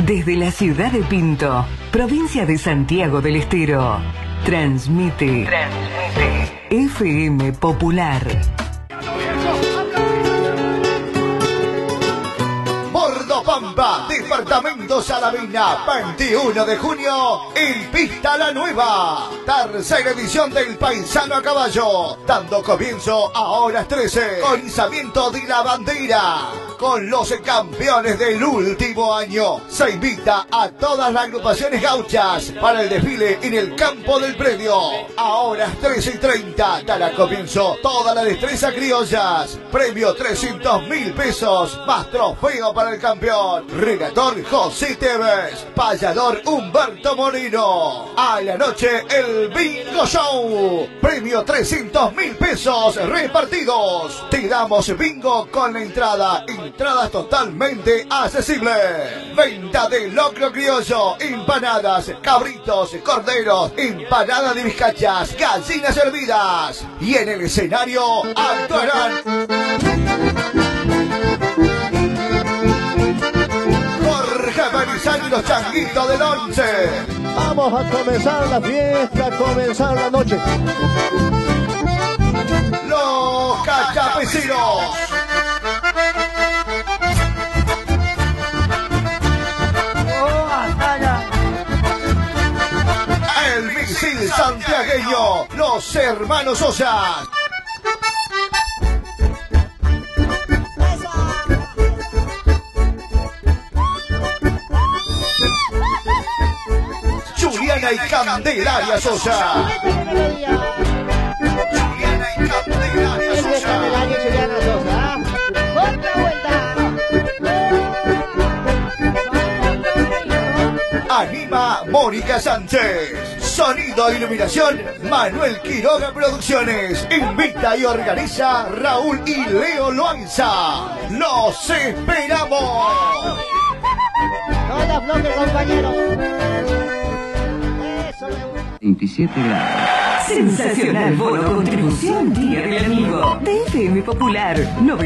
Desde la ciudad de Pinto, provincia de Santiago del Estero, transmite FM Popular. Pampa, Departamento Salavina, 21 de junio, en Pista La Nueva. Tercera edición del Paisano a Caballo, dando comienzo a horas 13, con izamiento de la bandera. Con los campeones del último año, se invita a todas las agrupaciones gauchas para el desfile en el campo del predio. A horas 13:30 dará comienzo toda la destreza criollas. Premio 300.000 pesos, más trofeo para el campeón. Relator José Tevez, payador Humberto Moreno. A la noche el Bingo Show. Premio 300.000 pesos repartidos. Te damos bingo con la entrada. Entradas totalmente accesibles. Venta de locro criollo, empanadas, cabritos, corderos, empanada de bizcachas, gallinas hervidas. Y en el escenario actuarán Jorge Berizal y los Changuitos del Once. Vamos a comenzar la fiesta, a comenzar la noche. Los Cachapecinos. El misil santiagueño, los hermanos Sosa. Juliana y Candelaria Sosa. Juliana y Candelaria Sosa. Otra vuelta. Anima Mónica Sánchez. Sonido e iluminación Manuel Quiroga Producciones. Invita y organiza Raúl y Leo Loaiza. ¡Los esperamos! Toda bloque, compañeros. Eso me gusta. 27 grados. Sensacional bono contribución Día del Amigo de FM Popular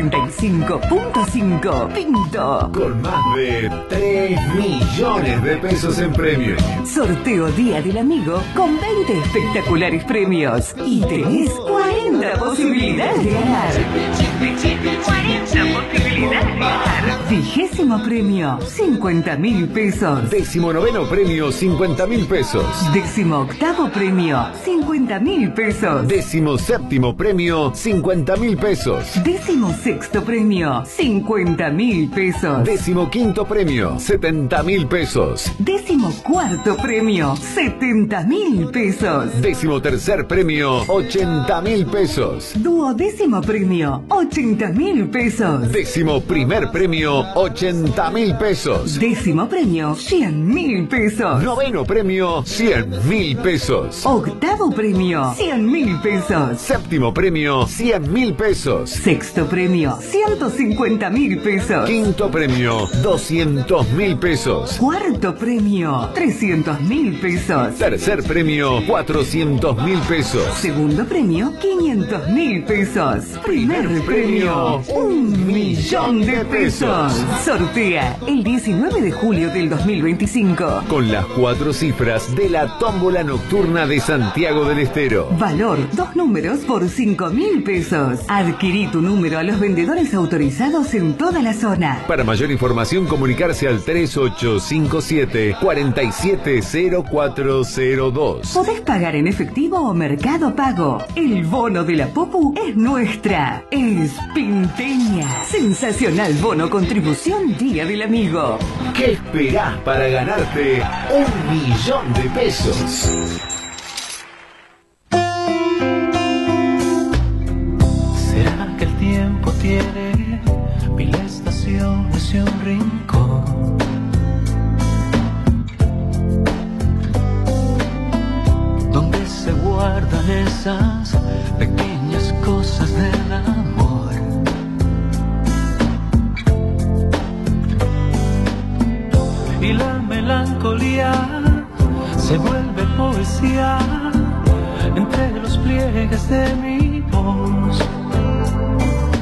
95.5 Pinto. Con más de 3 millones de pesos en premios. Sorteo Día del Amigo con 20 espectaculares premios. Y tenés 40 posibilidades de ganar. 40 posibilidades de ganar. 20º premio, 50.000 pesos. 19º premio, 50.000 pesos. 18º premio, 50.000 pesos. 17º premio, 50.000 pesos. 16º premio, 50.000 pesos. 15º premio, 70.000 pesos. 14º premio, 70.000 pesos. 13º premio, 80.000 pesos. 12º premio, 80.000 pesos. 11º premio, 80.000 pesos. 10º premio, 100.000 pesos. 9º premio, 100.000 pesos. 8º premio, 100.000 pesos. 7º premio, 100.000 pesos. 6º premio, 150.000 pesos. 5º premio, 200.000 pesos. 4º premio, 300.000 pesos. 3er premio, 400.000 pesos. 2º premio, 500.000 pesos. Primer premio, 1.000.000 de pesos. Sortea el 19 de julio del 2025. Con las 4 cifras de la tómbola nocturna de Santiago del Estero. Valor 2 números por 5.000 pesos. Adquirí tu número a los vendedores autorizados en toda la zona. Para mayor información, comunicarse al 3857-470402. Podés pagar en efectivo o Mercado Pago. El bono de la Popu es nuestra. Es pinteña. Sensacional bono contribución Día del Amigo. ¿Qué esperás para ganarte 1.000.000 de pesos? ¿Será que el tiempo tiene 1000 estaciones y un rincón? Donde se guardan esas pequeñas cosas del amor. Y la melancolía se vuelve poesía entre los pliegues de mi voz,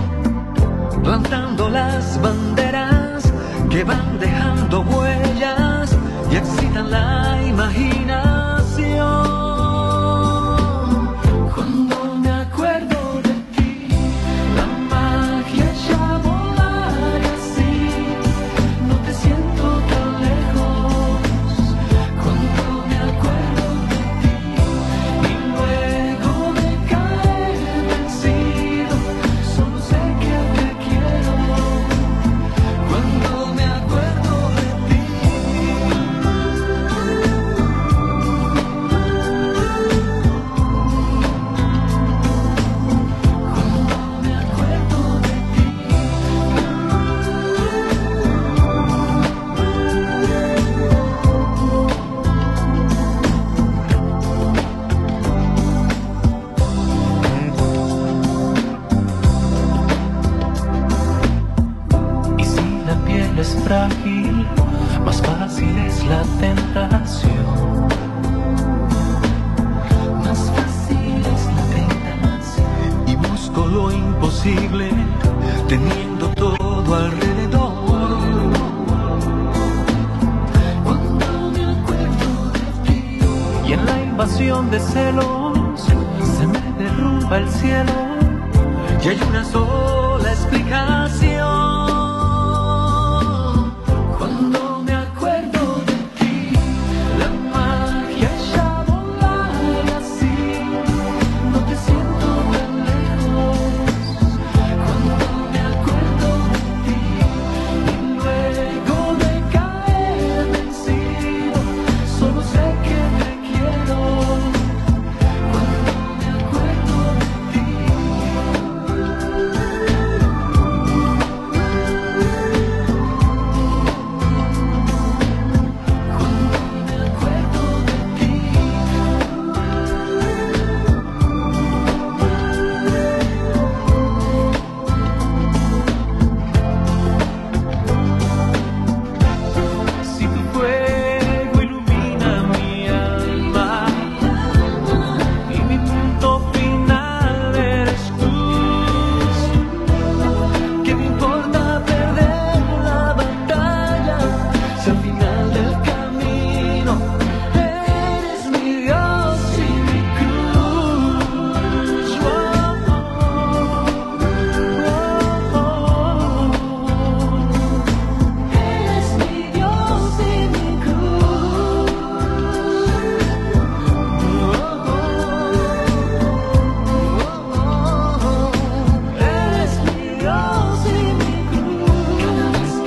plantando las banderas que van dejando huellas eres frágil, más fácil es la tentación. Más fácil es la tentación. Y busco lo imposible, teniendo todo alrededor. Cuando me acuerdo de ti, y en la invasión de celos se me derrumba el cielo, y hay una sola explicación. Cuando me acuerdo de ti, la magia ya volar y así no te siento tan lejos. Cuando me acuerdo de ti y luego de caer vencido, solo sé que te quiero. Cuando me acuerdo de ti. Si tu fuego ilumina mi alma y mi punto final eres tú, ¿qué me importa perder la batalla si al final del camino eres mi Dios y mi cruz? Eres mi Dios y mi cruz. Eres mi Dios y mi cruz.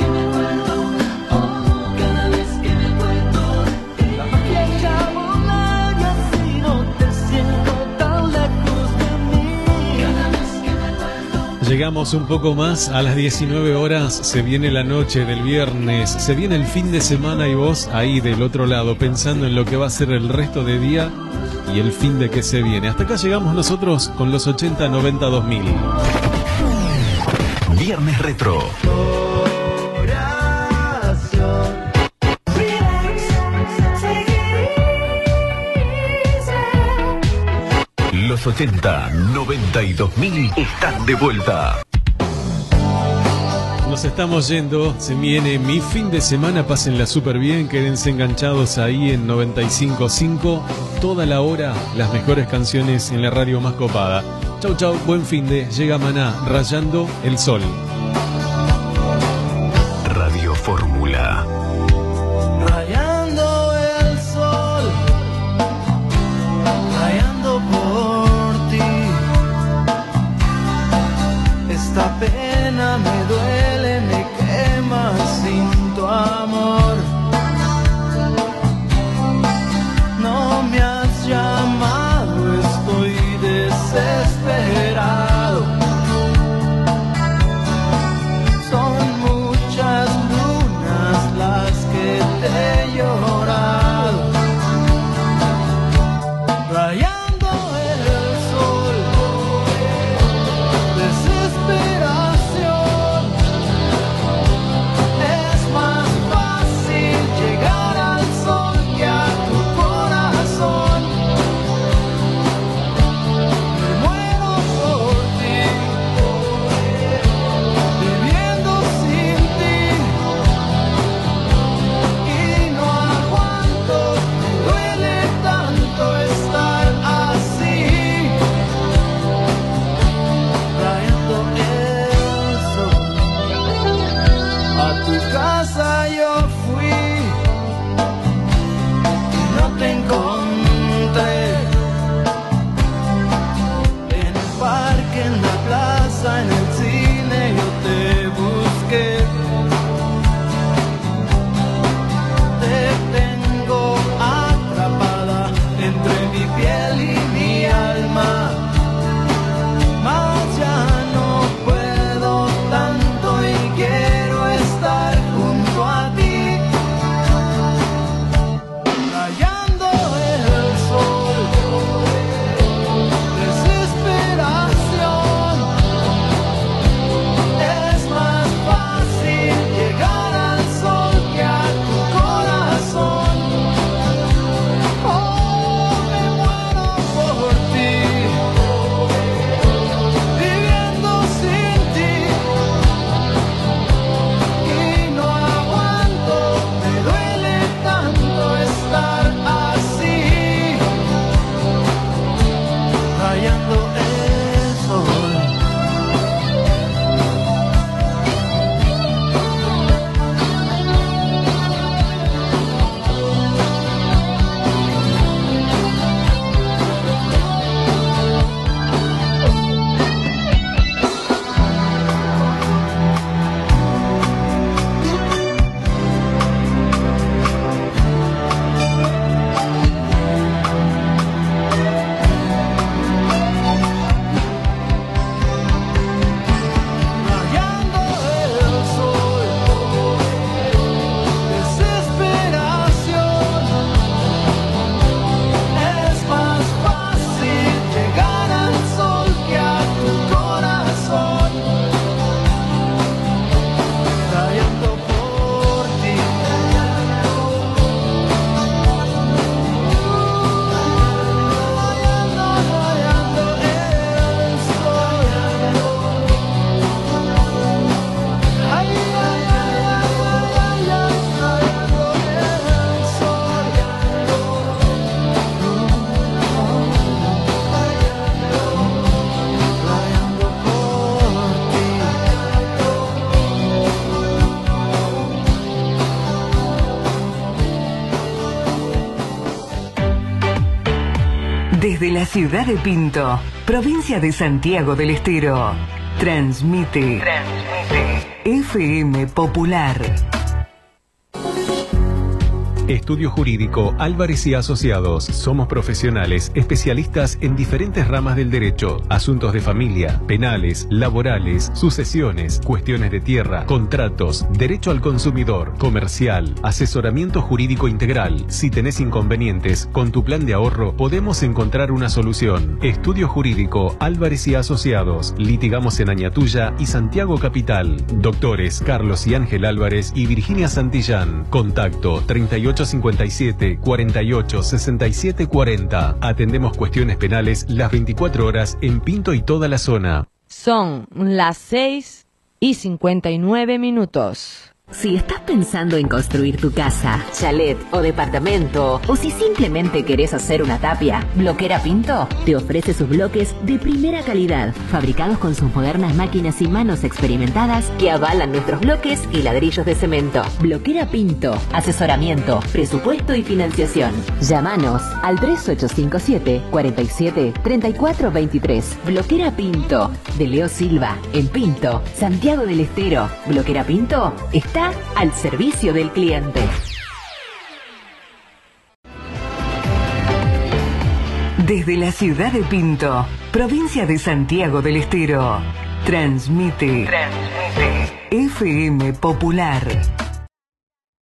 Cada vez que me acuerdo de ti, la magia ya volar y así no te siento tan lejos de mí. Cada vez que me acuerdo. Llegamos un poco más a las 19 horas, se viene la noche del viernes, se viene el fin de semana y vos ahí del otro lado pensando en lo que va a ser el resto de día y el fin de que se viene. Hasta acá llegamos nosotros con los 80, 90, 2000. Viernes Retro. Los 80, 90 y 2000 están de vuelta. Nos estamos yendo, se viene mi fin de semana, pásenla súper bien, quédense enganchados ahí en 95.5, toda la hora, las mejores canciones en la radio más copada. Chau chau, buen fin de, llega Maná, rayando el sol. Radio Fórmula. Rayando el sol, rayando por ti. Esta pena me duele, me quema sin tu amor. No me has llamado, estoy desesperado. Son muchas lunas las que te he llorado. Rayando el sol, desesperación. Es más fácil llegar al sol que a tu corazón. Me muero por ti, viviendo sin ti, y no aguanto, me duele tanto estar así. Rayando el sol, a tu casa yo fui y no te encontré. En el parque, en la plaza, en el cine yo te busqué. Te tengo atrapada entre mi piel y mi alma. Mas ya no puedo tanto y quiero estar junto a ti. Desde la ciudad de Pinto, provincia de Santiago del Estero, transmite FM Popular. Estudio Jurídico Álvarez y Asociados. Somos profesionales especialistas en diferentes ramas del derecho. Asuntos de familia, penales, laborales, sucesiones, cuestiones de tierra, contratos, derecho al consumidor, comercial, asesoramiento jurídico integral. Si tenés inconvenientes, con tu plan de ahorro podemos encontrar una solución. Estudio Jurídico Álvarez y Asociados. Litigamos en Añatuya y Santiago Capital. Doctores Carlos y Ángel Álvarez y Virginia Santillán. Contacto 3857 48 67 40. Atendemos cuestiones penales las 24 horas en Pinto y toda la zona. Son las 6:59. Si estás pensando en construir tu casa, chalet o departamento, o si simplemente querés hacer una tapia, Bloquera Pinto te ofrece sus bloques de primera calidad, fabricados con sus modernas máquinas y manos experimentadas que avalan nuestros bloques y ladrillos de cemento. Bloquera Pinto, asesoramiento, presupuesto y financiación. Llámanos al 3857 47 34 23. Bloquera Pinto, de Leo Silva, en Pinto, Santiago del Estero. Bloquera Pinto está al servicio del cliente. Desde la ciudad de Pinto, provincia de Santiago del Estero, transmite FM Popular.